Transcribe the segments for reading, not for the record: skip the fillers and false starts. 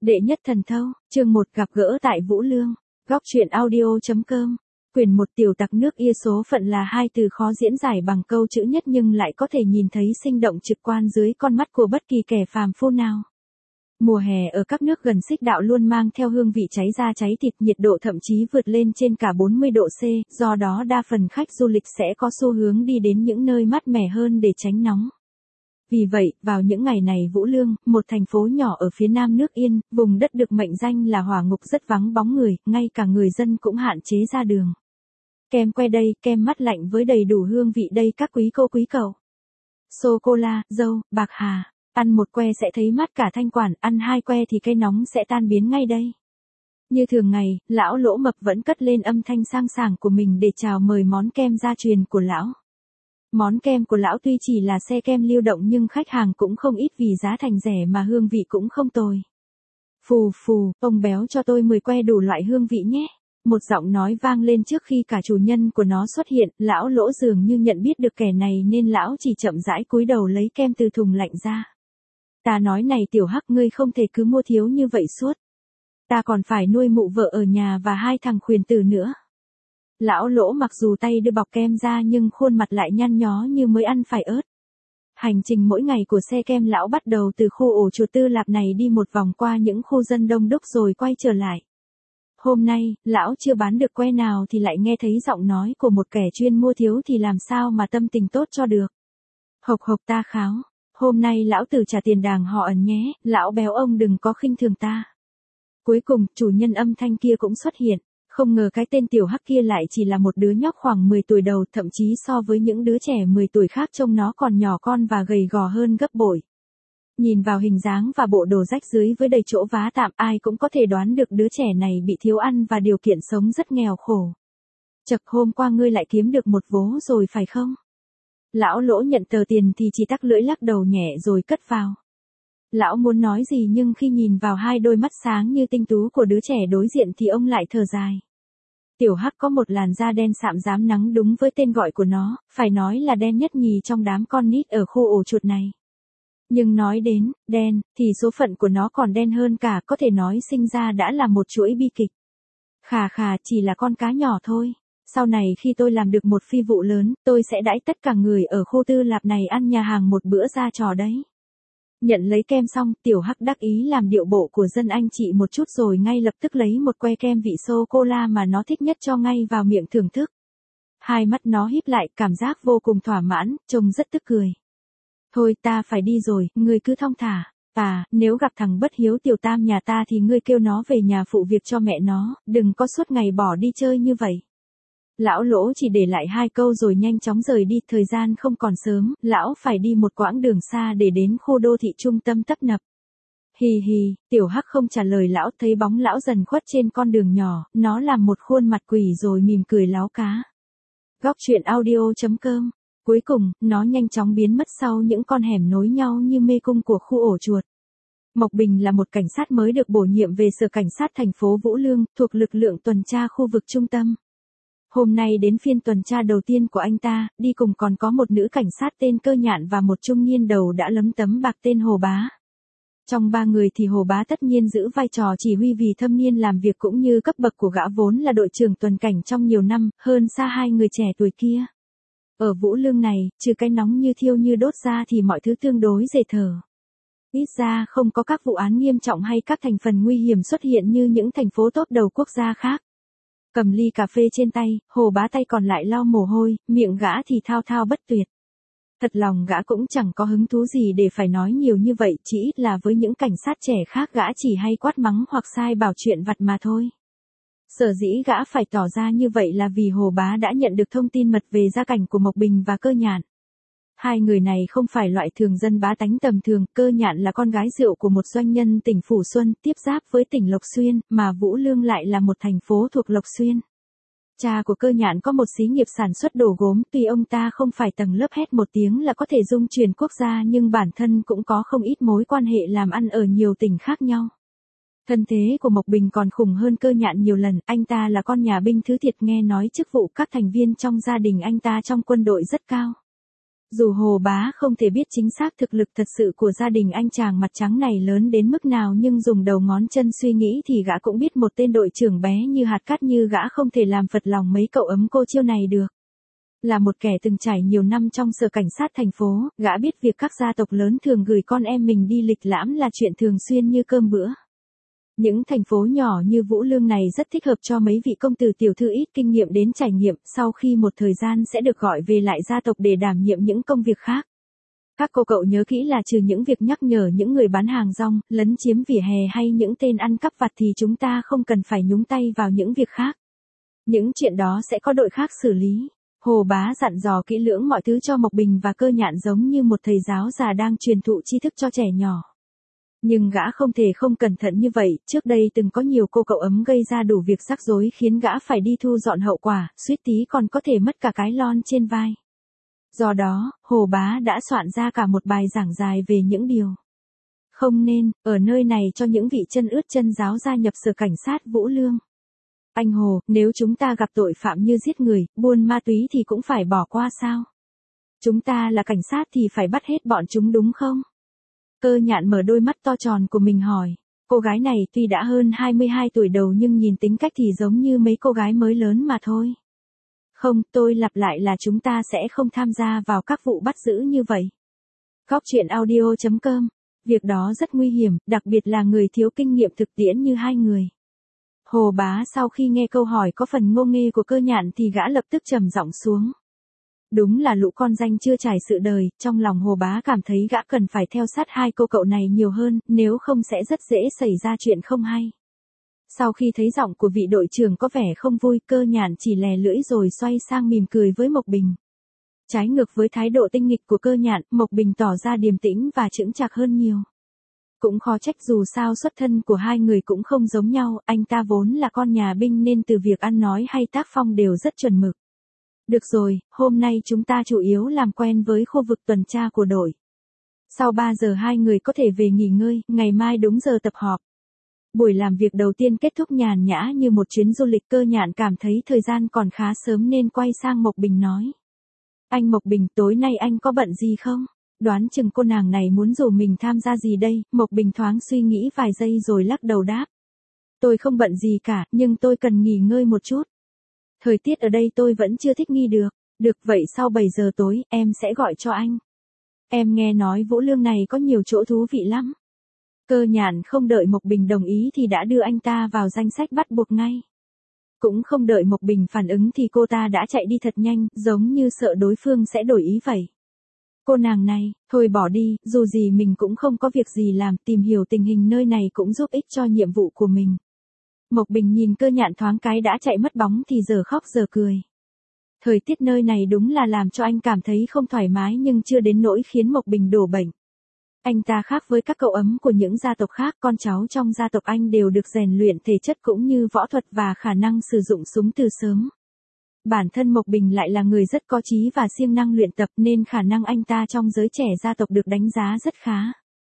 Đệ nhất thần thâu, chương 1 gặp gỡ tại Vũ Lương. Góc truyện audio.com. Quyển 1 tiểu tặc nước Ia số phận là hai từ khó diễn giải bằng câu chữ nhất nhưng lại có thể nhìn thấy sinh động trực quan dưới con mắt của bất kỳ kẻ phàm phu nào. Mùa hè ở các nước gần xích đạo luôn mang theo hương vị cháy da cháy thịt, nhiệt độ thậm chí vượt lên trên cả 40 độ C, do đó đa phần khách du lịch sẽ có xu hướng đi đến những nơi mát mẻ hơn để tránh nóng. Vì vậy, vào những ngày này Vũ Lương, một thành phố nhỏ ở phía nam nước Yên, vùng đất được mệnh danh là hỏa ngục rất vắng bóng người, ngay cả người dân cũng hạn chế ra đường. Kem que đây, kem mắt lạnh với đầy đủ hương vị đây các quý cô quý cậu. Sô-cô-la, dâu, bạc hà. Ăn một que sẽ thấy mát cả thanh quản, ăn hai que thì cái nóng sẽ tan biến ngay đây. Như thường ngày, lão Lỗ Mập vẫn cất lên âm thanh sang sảng của mình để chào mời món kem gia truyền của lão. Món kem của lão tuy chỉ là xe kem lưu động nhưng khách hàng cũng không ít vì giá thành rẻ mà hương vị cũng không tồi. Phù phù, ông béo cho tôi 10 que đủ loại hương vị nhé. Một giọng nói vang lên trước khi cả chủ nhân của nó xuất hiện, lão Lỗ dường như nhận biết được kẻ này nên lão chỉ chậm rãi cúi đầu lấy kem từ thùng lạnh ra. Ta nói này tiểu Hắc, ngươi không thể cứ mua thiếu như vậy suốt. Ta còn phải nuôi mụ vợ ở nhà và hai thằng khuyển tử nữa. Lão Lỗ mặc dù tay đưa bọc kem ra nhưng khuôn mặt lại nhăn nhó như mới ăn phải ớt. Hành trình mỗi ngày của xe kem lão bắt đầu từ khu ổ chuột Tư Lạp này đi một vòng qua những khu dân đông đúc rồi quay trở lại. Hôm nay, lão chưa bán được que nào thì lại nghe thấy giọng nói của một kẻ chuyên mua thiếu thì làm sao mà tâm tình tốt cho được. Hộc hộc ta kháo. Hôm nay lão tử trả tiền đàng họ ẩn nhé, lão béo ông đừng có khinh thường ta. Cuối cùng, chủ nhân âm thanh kia cũng xuất hiện. Không ngờ cái tên tiểu Hắc kia lại chỉ là một đứa nhóc khoảng 10 tuổi đầu, thậm chí so với những đứa trẻ 10 tuổi khác trông nó còn nhỏ con và gầy gò hơn gấp bội. Nhìn vào hình dáng và bộ đồ rách rưới với đầy chỗ vá tạm, ai cũng có thể đoán được đứa trẻ này bị thiếu ăn và điều kiện sống rất nghèo khổ. Chậc, hôm qua ngươi lại kiếm được một vố rồi phải không? Lão Lỗ nhận tờ tiền thì chỉ tắc lưỡi lắc đầu nhẹ rồi cất vào. Lão muốn nói gì nhưng khi nhìn vào hai đôi mắt sáng như tinh tú của đứa trẻ đối diện thì ông lại thở dài. Tiểu Hắc có một làn da đen sạm rám nắng đúng với tên gọi của nó, phải nói là đen nhất nhì trong đám con nít ở khu ổ chuột này. Nhưng nói đến đen thì số phận của nó còn đen hơn cả, có thể nói sinh ra đã là một chuỗi bi kịch. Khà khà, chỉ là con cá nhỏ thôi. Sau này khi tôi làm được một phi vụ lớn, tôi sẽ đãi tất cả người ở khu Tư Lạp này ăn nhà hàng một bữa ra trò đấy. Nhận lấy kem xong, tiểu Hắc đắc ý làm điệu bộ của dân anh chị một chút rồi ngay lập tức lấy một que kem vị sô-cô-la mà nó thích nhất cho ngay vào miệng thưởng thức. Hai mắt nó híp lại, cảm giác vô cùng thỏa mãn, trông rất tức cười. Thôi ta phải đi rồi, ngươi cứ thong thả. Nếu gặp thằng bất hiếu tiểu tam nhà ta thì ngươi kêu nó về nhà phụ việc cho mẹ nó, đừng có suốt ngày bỏ đi chơi như vậy. Lão Lỗ chỉ để lại hai câu rồi nhanh chóng rời đi, thời gian không còn sớm, lão phải đi một quãng đường xa để đến khu đô thị trung tâm tấp nập. Hì hì, tiểu Hắc không trả lời lão, thấy bóng lão dần khuất trên con đường nhỏ, nó làm một khuôn mặt quỷ rồi mỉm cười láo cá. Góc truyện audio.com. Cuối cùng, nó nhanh chóng biến mất sau những con hẻm nối nhau như mê cung của khu ổ chuột. Mộc Bình là một cảnh sát mới được bổ nhiệm về sở cảnh sát thành phố Vũ Lương, thuộc lực lượng tuần tra khu vực trung tâm. Hôm nay đến phiên tuần tra đầu tiên của anh ta, đi cùng còn có một nữ cảnh sát tên Cơ Nhạn và một trung niên đầu đã lấm tấm bạc tên Hồ Bá. Trong ba người thì Hồ Bá tất nhiên giữ vai trò chỉ huy vì thâm niên làm việc cũng như cấp bậc của gã vốn là đội trưởng tuần cảnh trong nhiều năm, hơn xa hai người trẻ tuổi kia. Ở Vũ Lương này, trừ cái nóng như thiêu như đốt ra thì mọi thứ tương đối dễ thở. Ít ra không có các vụ án nghiêm trọng hay các thành phần nguy hiểm xuất hiện như những thành phố top đầu quốc gia khác. Cầm ly cà phê trên tay, Hồ Bá tay còn lại lau mồ hôi, miệng gã thì thao thao bất tuyệt. Thật lòng gã cũng chẳng có hứng thú gì để phải nói nhiều như vậy, chỉ ít là với những cảnh sát trẻ khác gã chỉ hay quát mắng hoặc sai bảo chuyện vặt mà thôi. Sở dĩ gã phải tỏ ra như vậy là vì Hồ Bá đã nhận được thông tin mật về gia cảnh của Mộc Bình và Cơ Nhạn. Hai người này không phải loại thường dân bá tánh tầm thường, Cơ Nhạn là con gái rượu của một doanh nhân tỉnh Phủ Xuân, tiếp giáp với tỉnh Lộc Xuyên, mà Vũ Lương lại là một thành phố thuộc Lộc Xuyên. Cha của Cơ Nhạn có một xí nghiệp sản xuất đồ gốm, tuy ông ta không phải tầng lớp hét một tiếng là có thể dung truyền quốc gia nhưng bản thân cũng có không ít mối quan hệ làm ăn ở nhiều tỉnh khác nhau. Thân thế của Mộc Bình còn khủng hơn Cơ Nhạn nhiều lần, anh ta là con nhà binh thứ thiệt, nghe nói chức vụ các thành viên trong gia đình anh ta trong quân đội rất cao. Dù Hồ Bá không thể biết chính xác thực lực thật sự của gia đình anh chàng mặt trắng này lớn đến mức nào, nhưng dùng đầu ngón chân suy nghĩ thì gã cũng biết một tên đội trưởng bé như hạt cát như gã không thể làm phật lòng mấy cậu ấm cô chiêu này được. Là một kẻ từng trải nhiều năm trong sở cảnh sát thành phố, gã biết việc các gia tộc lớn thường gửi con em mình đi lịch lãm là chuyện thường xuyên như cơm bữa. Những thành phố nhỏ như Vũ Lương này rất thích hợp cho mấy vị công tử tiểu thư ít kinh nghiệm đến trải nghiệm, sau khi một thời gian sẽ được gọi về lại gia tộc để đảm nhiệm những công việc khác. Các cô cậu nhớ kỹ là trừ những việc nhắc nhở những người bán hàng rong, lấn chiếm vỉa hè hay những tên ăn cắp vặt thì chúng ta không cần phải nhúng tay vào những việc khác. Những chuyện đó sẽ có đội khác xử lý. Hồ Bá dặn dò kỹ lưỡng mọi thứ cho Mộc Bình và Cơ Nhạn giống như một thầy giáo già đang truyền thụ tri thức cho trẻ nhỏ. Nhưng gã không thể không cẩn thận như vậy, trước đây từng có nhiều cô cậu ấm gây ra đủ việc rắc rối khiến gã phải đi thu dọn hậu quả, suýt tí còn có thể mất cả cái lon trên vai. Do đó, Hồ Bá đã soạn ra cả một bài giảng dài về những điều không nên ở nơi này cho những vị chân ướt chân ráo gia nhập sở cảnh sát Vũ Lương. Anh Hồ, nếu chúng ta gặp tội phạm như giết người, buôn ma túy thì cũng phải bỏ qua sao? Chúng ta là cảnh sát thì phải bắt hết bọn chúng đúng không? Cơ Nhạn mở đôi mắt to tròn của mình hỏi. Cô gái này tuy đã hơn 22 tuổi đầu nhưng nhìn tính cách thì giống như mấy cô gái mới lớn mà thôi. Không, tôi lặp lại là chúng ta sẽ không tham gia vào các vụ bắt giữ như vậy. Góc truyện audio.com. Việc đó rất nguy hiểm, đặc biệt là người thiếu kinh nghiệm thực tiễn như hai người. Hồ Bá sau khi nghe câu hỏi có phần ngô nghê của Cơ Nhạn thì gã lập tức trầm giọng xuống. Đúng là lũ con danh chưa trải sự đời, trong lòng Hồ Bá cảm thấy gã cần phải theo sát hai cô cậu này nhiều hơn, nếu không sẽ rất dễ xảy ra chuyện không hay. Sau khi thấy giọng của vị đội trưởng có vẻ không vui, Cơ Nhạn chỉ lè lưỡi rồi xoay sang mỉm cười với Mộc Bình. Trái ngược với thái độ tinh nghịch của Cơ Nhạn, Mộc Bình tỏ ra điềm tĩnh và chững chạc hơn nhiều. Cũng khó trách, dù sao xuất thân của hai người cũng không giống nhau, anh ta vốn là con nhà binh nên từ việc ăn nói hay tác phong đều rất chuẩn mực. Được rồi, hôm nay chúng ta chủ yếu làm quen với khu vực tuần tra của đội. Sau 3 giờ hai người có thể về nghỉ ngơi, ngày mai đúng giờ tập họp. Buổi làm việc đầu tiên kết thúc nhàn nhã như một chuyến du lịch. Cơ Nhạn cảm thấy thời gian còn khá sớm nên quay sang Mộc Bình nói. Anh Mộc Bình, tối nay anh có bận gì không? Đoán chừng cô nàng này muốn rủ mình tham gia gì đây? Mộc Bình thoáng suy nghĩ vài giây rồi lắc đầu đáp. Tôi không bận gì cả, nhưng tôi cần nghỉ ngơi một chút. Thời tiết ở đây tôi vẫn chưa thích nghi được. Được vậy sau 7 giờ tối, em sẽ gọi cho anh. Em nghe nói Vũ Lương này có nhiều chỗ thú vị lắm. Cơ Nhạn không đợi Mộc Bình đồng ý thì đã đưa anh ta vào danh sách bắt buộc ngay. Cũng không đợi Mộc Bình phản ứng thì cô ta đã chạy đi thật nhanh, giống như sợ đối phương sẽ đổi ý vậy. Cô nàng này, thôi bỏ đi, dù gì mình cũng không có việc gì làm, tìm hiểu tình hình nơi này cũng giúp ích cho nhiệm vụ của mình. Mộc Bình nhìn Cơ Nhạn thoáng cái đã chạy mất bóng thì giờ khóc giờ cười. Thời tiết nơi này đúng là làm cho anh cảm thấy không thoải mái nhưng chưa đến nỗi khiến Mộc Bình đổ bệnh. Anh ta khác với các cậu ấm của những gia tộc khác, con cháu trong gia tộc anh đều được rèn luyện thể chất cũng như võ thuật và khả năng sử dụng súng từ sớm. Bản thân Mộc Bình lại là người rất có chí và siêng năng luyện tập nên khả năng anh ta trong giới trẻ gia tộc được đánh giá rất khá.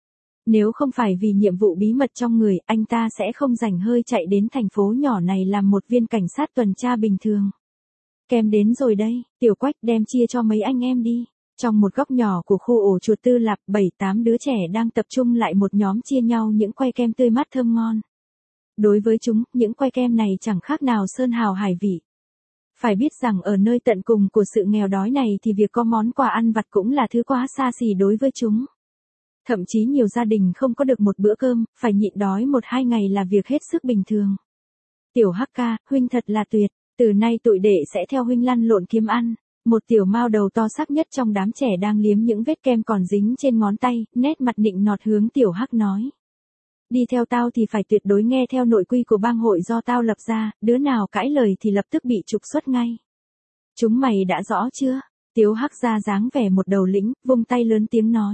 Nếu không phải vì nhiệm vụ bí mật trong người, anh ta sẽ không rảnh hơi chạy đến thành phố nhỏ này làm một viên cảnh sát tuần tra bình thường. Kem đến rồi đây, Tiểu Quách đem chia cho mấy anh em đi. Trong một góc nhỏ của khu ổ chuột Tư Lạp, 7-8 đứa trẻ đang tập trung lại một nhóm chia nhau những que kem tươi mát thơm ngon. Đối với chúng, những que kem này chẳng khác nào sơn hào hải vị. Phải biết rằng ở nơi tận cùng của sự nghèo đói này thì việc có món quà ăn vặt cũng là thứ quá xa xỉ đối với chúng. Thậm chí nhiều gia đình không có được một bữa cơm, phải nhịn đói 1-2 ngày là việc hết sức bình thường. Tiểu Hắc ca, huynh thật là tuyệt, từ nay tụi đệ sẽ theo huynh lăn lộn kiếm ăn. Một tiểu mao đầu to xác nhất trong đám trẻ đang liếm những vết kem còn dính trên ngón tay, nét mặt nịnh nọt hướng Tiểu Hắc nói. Đi theo tao thì phải tuyệt đối nghe theo nội quy của bang hội do tao lập ra, đứa nào cãi lời thì lập tức bị trục xuất ngay. Chúng mày đã rõ chưa? Tiểu Hắc ra dáng vẻ một đầu lĩnh, vung tay lớn tiếng nói.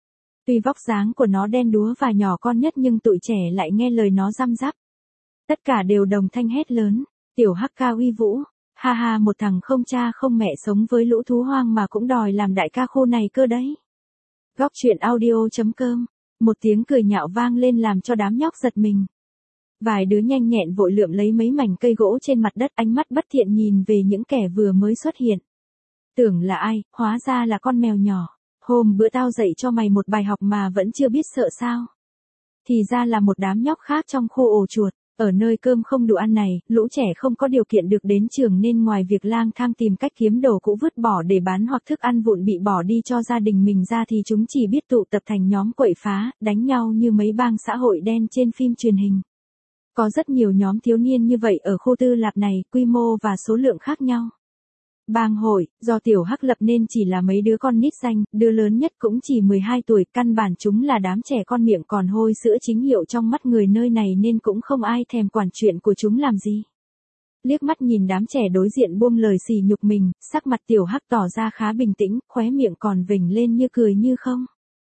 Tuy vóc dáng của nó đen đúa và nhỏ con nhất nhưng tụi trẻ lại nghe lời nó răm rắp. Tất cả đều đồng thanh hét lớn, Tiểu Hắc ca uy vũ. Ha ha, một thằng không cha không mẹ sống với lũ thú hoang mà cũng đòi làm đại ca khu này cơ đấy. Góc truyện audio.com. Một tiếng cười nhạo vang lên làm cho đám nhóc giật mình. Vài đứa nhanh nhẹn vội lượm lấy mấy mảnh cây gỗ trên mặt đất, ánh mắt bất thiện nhìn về những kẻ vừa mới xuất hiện. Tưởng là ai, hóa ra là con mèo nhỏ. Hôm bữa tao dạy cho mày một bài học mà vẫn chưa biết sợ sao. Thì ra là một đám nhóc khác trong khu ổ chuột. Ở nơi cơm không đủ ăn này, lũ trẻ không có điều kiện được đến trường nên ngoài việc lang thang tìm cách kiếm đồ cũ vứt bỏ để bán hoặc thức ăn vụn bị bỏ đi cho gia đình mình ra thì chúng chỉ biết tụ tập thành nhóm quậy phá, đánh nhau như mấy bang xã hội đen trên phim truyền hình. Có rất nhiều nhóm thiếu niên như vậy ở khu tư lạp này, quy mô và số lượng khác nhau. Bang hội, do Tiểu Hắc lập nên chỉ là mấy đứa con nít danh, đứa lớn nhất cũng chỉ 12 tuổi, căn bản chúng là đám trẻ con miệng còn hôi sữa chính hiệu trong mắt người nơi này nên cũng không ai thèm quản chuyện của chúng làm gì. Liếc mắt nhìn đám trẻ đối diện buông lời sỉ nhục mình, sắc mặt Tiểu Hắc tỏ ra khá bình tĩnh, khóe miệng còn vểnh lên như cười như không.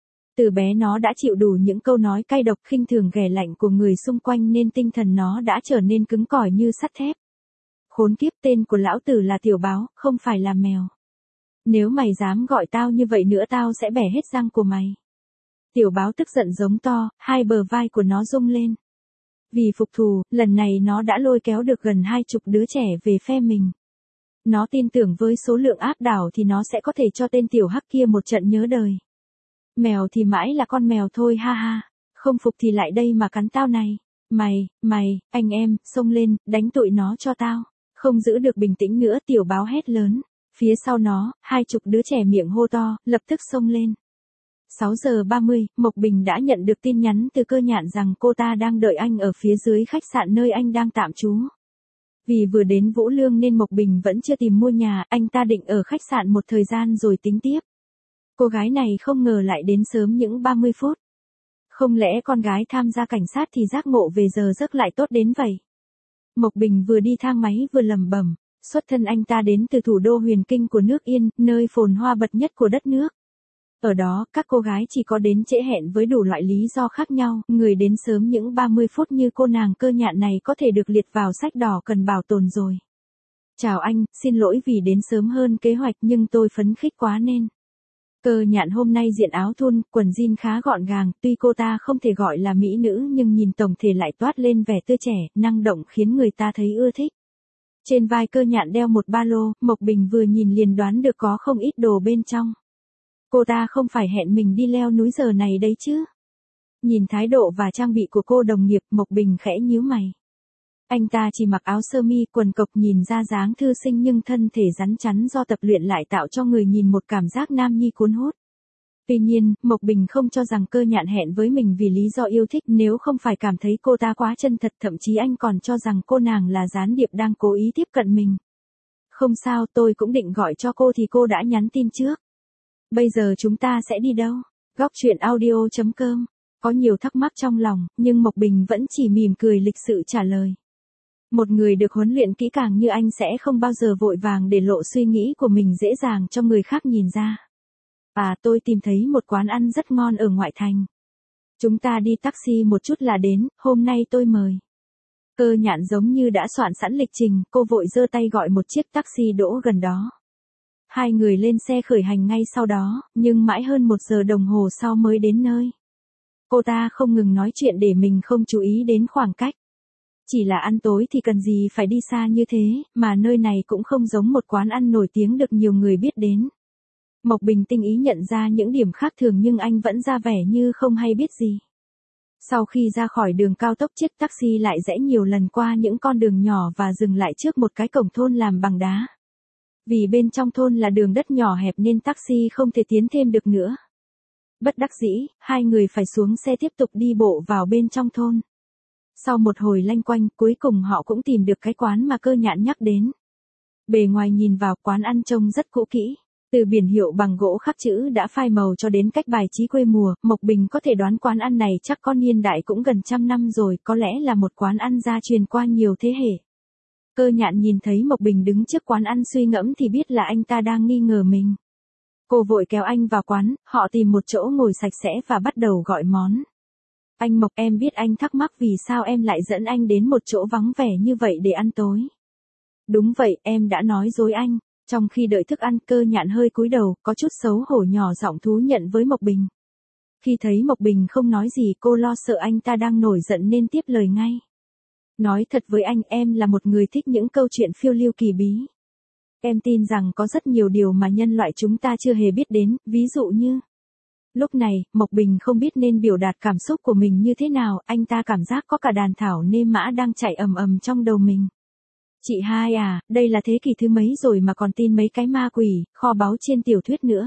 Từ bé nó đã chịu đủ những câu nói cay độc khinh thường ghẻ lạnh của người xung quanh nên tinh thần nó đã trở nên cứng cỏi như sắt thép. Khốn kiếp, tên của lão tử là Tiểu Báo, không phải là mèo. Nếu mày dám gọi tao như vậy nữa tao sẽ bẻ hết răng của mày. Tiểu Báo tức giận giống to, hai bờ vai của nó rung lên. Vì phục thù, lần này nó đã lôi kéo được gần 20 đứa trẻ về phe mình. Nó tin tưởng với số lượng áp đảo thì nó sẽ có thể cho tên Tiểu Hắc kia một trận nhớ đời. Mèo thì mãi là con mèo thôi ha ha, không phục thì lại đây mà cắn tao này. Mày, anh em, xông lên, đánh tụi nó cho tao. Không giữ được bình tĩnh nữa Tiểu Báo hét lớn. Phía sau nó, 20 đứa trẻ miệng hô to, lập tức xông lên. 6 giờ 30, Mộc Bình đã nhận được tin nhắn từ Cơ Nhạn rằng cô ta đang đợi anh ở phía dưới khách sạn nơi anh đang tạm trú. Vì vừa đến Vũ Lương nên Mộc Bình vẫn chưa tìm mua nhà, anh ta định ở khách sạn một thời gian rồi tính tiếp. Cô gái này không ngờ lại đến sớm những 30 phút. Không lẽ con gái tham gia cảnh sát thì giác ngộ về giờ giấc lại tốt đến vậy? Mộc Bình vừa đi thang máy vừa lẩm bẩm, xuất thân anh ta đến từ thủ đô huyền kinh của nước Yên, nơi phồn hoa bậc nhất của đất nước. Ở đó, các cô gái chỉ có đến trễ hẹn với đủ loại lý do khác nhau, người đến sớm những 30 phút như cô nàng Cơ Nhạn này có thể được liệt vào sách đỏ cần bảo tồn rồi. Chào anh, xin lỗi vì đến sớm hơn kế hoạch nhưng tôi phấn khích quá nên. Cơ Nhạn hôm nay diện áo thun, quần jean khá gọn gàng, tuy cô ta không thể gọi là mỹ nữ nhưng nhìn tổng thể lại toát lên vẻ tươi trẻ, năng động khiến người ta thấy ưa thích. Trên vai Cơ Nhạn đeo một ba lô, Mộc Bình vừa nhìn liền đoán được có không ít đồ bên trong. Cô ta không phải hẹn mình đi leo núi giờ này đấy chứ. Nhìn thái độ và trang bị của cô đồng nghiệp, Mộc Bình khẽ nhíu mày. Anh ta chỉ mặc áo sơ mi quần cộc nhìn ra dáng thư sinh nhưng thân thể rắn chắn do tập luyện lại tạo cho người nhìn một cảm giác nam nhi cuốn hút. Tuy nhiên, Mộc Bình không cho rằng Cơ Nhạn hẹn với mình vì lý do yêu thích nếu không phải cảm thấy cô ta quá chân thật, thậm chí anh còn cho rằng cô nàng là gián điệp đang cố ý tiếp cận mình. Không sao, tôi cũng định gọi cho cô thì cô đã nhắn tin trước. Bây giờ chúng ta sẽ đi đâu? Góc truyện audio.com. Có nhiều thắc mắc trong lòng, nhưng Mộc Bình vẫn chỉ mỉm cười lịch sự trả lời. Một người được huấn luyện kỹ càng như anh sẽ không bao giờ vội vàng để lộ suy nghĩ của mình dễ dàng cho người khác nhìn ra. Tôi tìm thấy một quán ăn rất ngon ở ngoại thành. Chúng ta đi taxi một chút là đến, hôm nay tôi mời. Cơ Nhạn giống như đã soạn sẵn lịch trình, cô vội giơ tay gọi một chiếc taxi đỗ gần đó. Hai người lên xe khởi hành ngay sau đó, nhưng mãi hơn 1 giờ đồng hồ sau mới đến nơi. Cô ta không ngừng nói chuyện để mình không chú ý đến khoảng cách. Chỉ là ăn tối thì cần gì phải đi xa như thế, mà nơi này cũng không giống một quán ăn nổi tiếng được nhiều người biết đến. Mộc Bình tinh ý nhận ra những điểm khác thường nhưng anh vẫn ra vẻ như không hay biết gì. Sau khi ra khỏi đường cao tốc, chiếc taxi lại rẽ nhiều lần qua những con đường nhỏ và dừng lại trước một cái cổng thôn làm bằng đá. Vì bên trong thôn là đường đất nhỏ hẹp nên taxi không thể tiến thêm được nữa. Bất đắc dĩ, hai người phải xuống xe tiếp tục đi bộ vào bên trong thôn. Sau một hồi lanh quanh, cuối cùng họ cũng tìm được cái quán mà Cơ Nhạn nhắc đến. Bề ngoài nhìn vào, quán ăn trông rất cũ kỹ. Từ biển hiệu bằng gỗ khắc chữ đã phai màu cho đến cách bài trí quê mùa, Mộc Bình có thể đoán quán ăn này chắc có niên đại cũng gần 100 năm rồi, có lẽ là một quán ăn gia truyền qua nhiều thế hệ. Cơ Nhạn nhìn thấy Mộc Bình đứng trước quán ăn suy ngẫm thì biết là anh ta đang nghi ngờ mình. Cô vội kéo anh vào quán, họ tìm một chỗ ngồi sạch sẽ và bắt đầu gọi món. Anh Mộc, em biết anh thắc mắc vì sao em lại dẫn anh đến một chỗ vắng vẻ như vậy để ăn tối. Đúng vậy, em đã nói dối anh. Trong khi đợi thức ăn, Cơ Nhạn hơi cúi đầu, có chút xấu hổ nhỏ giọng thú nhận với Mộc Bình. Khi thấy Mộc Bình không nói gì, cô lo sợ anh ta đang nổi giận nên tiếp lời ngay. Nói thật với anh, em là một người thích những câu chuyện phiêu lưu kỳ bí. Em tin rằng có rất nhiều điều mà nhân loại chúng ta chưa hề biết đến, ví dụ như... Lúc này, Mộc Bình không biết nên biểu đạt cảm xúc của mình như thế nào, anh ta cảm giác có cả đàn thảo nêm mã đang chạy ầm ầm trong đầu mình. Chị hai à, đây là thế kỷ thứ mấy rồi mà còn tin mấy cái ma quỷ, kho báu trên tiểu thuyết nữa.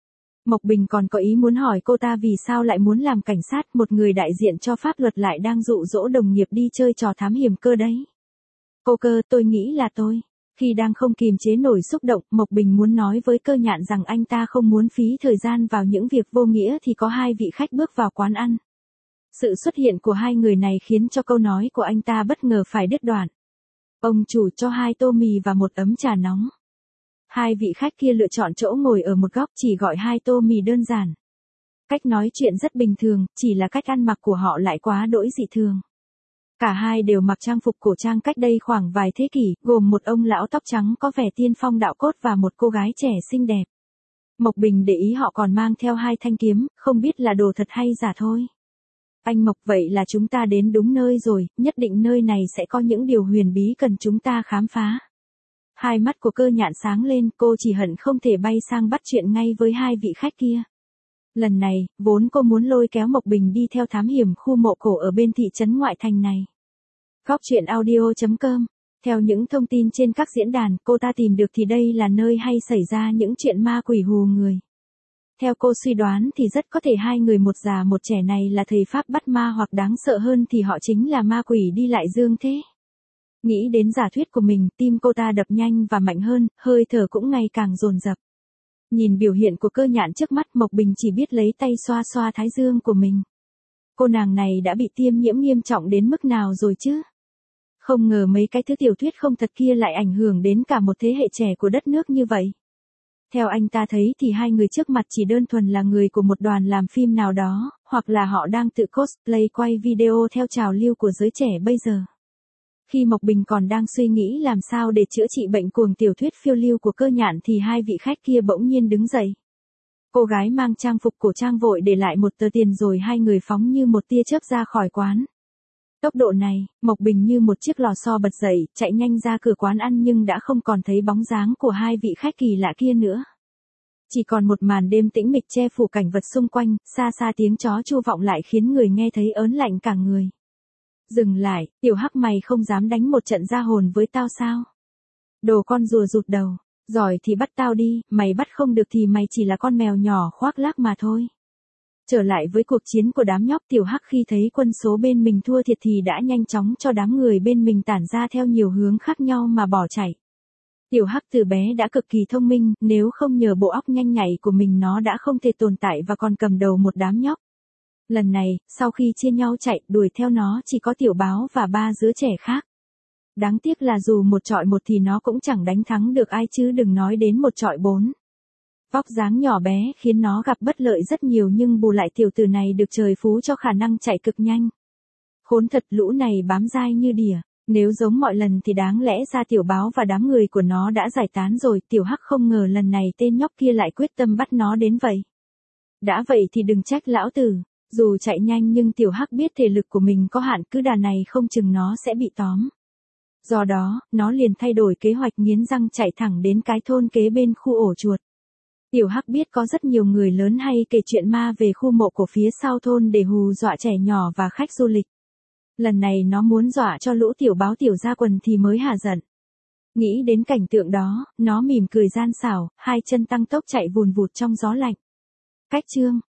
Mộc Bình còn có ý muốn hỏi cô ta vì sao lại muốn làm cảnh sát, một người đại diện cho pháp luật lại đang dụ dỗ đồng nghiệp đi chơi trò thám hiểm cơ đấy. Cô Cơ, tôi nghĩ là tôi. Khi đang không kìm chế nổi xúc động, Mộc Bình muốn nói với Cơ Nhạn rằng anh ta không muốn phí thời gian vào những việc vô nghĩa thì có hai vị khách bước vào quán ăn. Sự xuất hiện của hai người này khiến cho câu nói của anh ta bất ngờ phải đứt đoạn. Ông chủ cho 2 tô mì và một ấm trà nóng. Hai vị khách kia lựa chọn chỗ ngồi ở một góc, chỉ gọi 2 tô mì đơn giản. Cách nói chuyện rất bình thường, chỉ là cách ăn mặc của họ lại quá đỗi dị thường. Cả hai đều mặc trang phục cổ trang cách đây khoảng vài thế kỷ, gồm một ông lão tóc trắng có vẻ tiên phong đạo cốt và một cô gái trẻ xinh đẹp. Mộc Bình để ý họ còn mang theo 2 thanh kiếm, không biết là đồ thật hay giả thôi. Anh Mộc, vậy là chúng ta đến đúng nơi rồi, nhất định nơi này sẽ có những điều huyền bí cần chúng ta khám phá. Hai mắt của Cơ Nhạn sáng lên, cô chỉ hận không thể bay sang bắt chuyện ngay với hai vị khách kia. Lần này, vốn cô muốn lôi kéo Mộc Bình đi theo thám hiểm khu mộ cổ ở bên thị trấn ngoại thành này. Góc truyện audio.com. Theo những thông tin trên các diễn đàn, cô ta tìm được thì đây là nơi hay xảy ra những chuyện ma quỷ hù người. Theo cô suy đoán thì rất có thể hai người một già một trẻ này là thầy Pháp bắt ma, hoặc đáng sợ hơn thì họ chính là ma quỷ đi lại dương thế. Nghĩ đến giả thuyết của mình, tim cô ta đập nhanh và mạnh hơn, hơi thở cũng ngày càng dồn dập. Nhìn biểu hiện của Cơ Nhạn trước mắt, Mộc Bình chỉ biết lấy tay xoa xoa thái dương của mình. Cô nàng này đã bị tiêm nhiễm nghiêm trọng đến mức nào rồi chứ? Không ngờ mấy cái thứ tiểu thuyết không thật kia lại ảnh hưởng đến cả một thế hệ trẻ của đất nước như vậy. Theo anh ta thấy thì hai người trước mặt chỉ đơn thuần là người của một đoàn làm phim nào đó, hoặc là họ đang tự cosplay quay video theo trào lưu của giới trẻ bây giờ. Khi Mộc Bình còn đang suy nghĩ làm sao để chữa trị bệnh cuồng tiểu thuyết phiêu lưu của Cơ Nhạn thì hai vị khách kia bỗng nhiên đứng dậy. Cô gái mang trang phục cổ trang vội để lại một tờ tiền rồi hai người phóng như một tia chớp ra khỏi quán. Tốc độ này, Mộc Bình như một chiếc lò xo bật dậy, chạy nhanh ra cửa quán ăn nhưng đã không còn thấy bóng dáng của hai vị khách kỳ lạ kia nữa. Chỉ còn một màn đêm tĩnh mịch che phủ cảnh vật xung quanh, xa xa tiếng chó tru vọng lại khiến người nghe thấy ớn lạnh cả người. Dừng lại, tiểu hắc, mày không dám đánh một trận ra hồn với tao sao? Đồ con rùa rụt đầu, giỏi thì bắt tao đi, mày bắt không được thì mày chỉ là con mèo nhỏ khoác lác mà thôi. Trở lại với cuộc chiến của đám nhóc, tiểu hắc khi thấy quân số bên mình thua thiệt thì đã nhanh chóng cho đám người bên mình tản ra theo nhiều hướng khác nhau mà bỏ chạy. Tiểu hắc từ bé đã cực kỳ thông minh, nếu không nhờ bộ óc nhanh nhạy của mình nó đã không thể tồn tại và còn cầm đầu một đám nhóc. Lần này, sau khi chia nhau chạy, đuổi theo nó chỉ có Tiểu Báo và 3 đứa trẻ khác. Đáng tiếc là dù một trọi một thì nó cũng chẳng đánh thắng được ai chứ đừng nói đến một trọi 4. Vóc dáng nhỏ bé khiến nó gặp bất lợi rất nhiều nhưng bù lại tiểu tử này được trời phú cho khả năng chạy cực nhanh. Khốn thật, lũ này bám dai như đỉa. Nếu giống mọi lần thì đáng lẽ ra Tiểu Báo và đám người của nó đã giải tán rồi. Tiểu Hắc không ngờ lần này tên nhóc kia lại quyết tâm bắt nó đến vậy. Đã vậy thì đừng trách lão tử. Dù chạy nhanh nhưng Tiểu Hắc biết thể lực của mình có hạn, cứ đà này không chừng nó sẽ bị tóm. Do đó, nó liền thay đổi kế hoạch, nghiến răng chạy thẳng đến cái thôn kế bên khu ổ chuột. Tiểu Hắc biết có rất nhiều người lớn hay kể chuyện ma về khu mộ cổ phía sau thôn để hù dọa trẻ nhỏ và khách du lịch. Lần này nó muốn dọa cho lũ Tiểu Báo Tiểu Gia Quần thì mới hả giận. Nghĩ đến cảnh tượng đó, nó mỉm cười gian xảo, hai chân tăng tốc chạy vùn vụt trong gió lạnh. Cách chương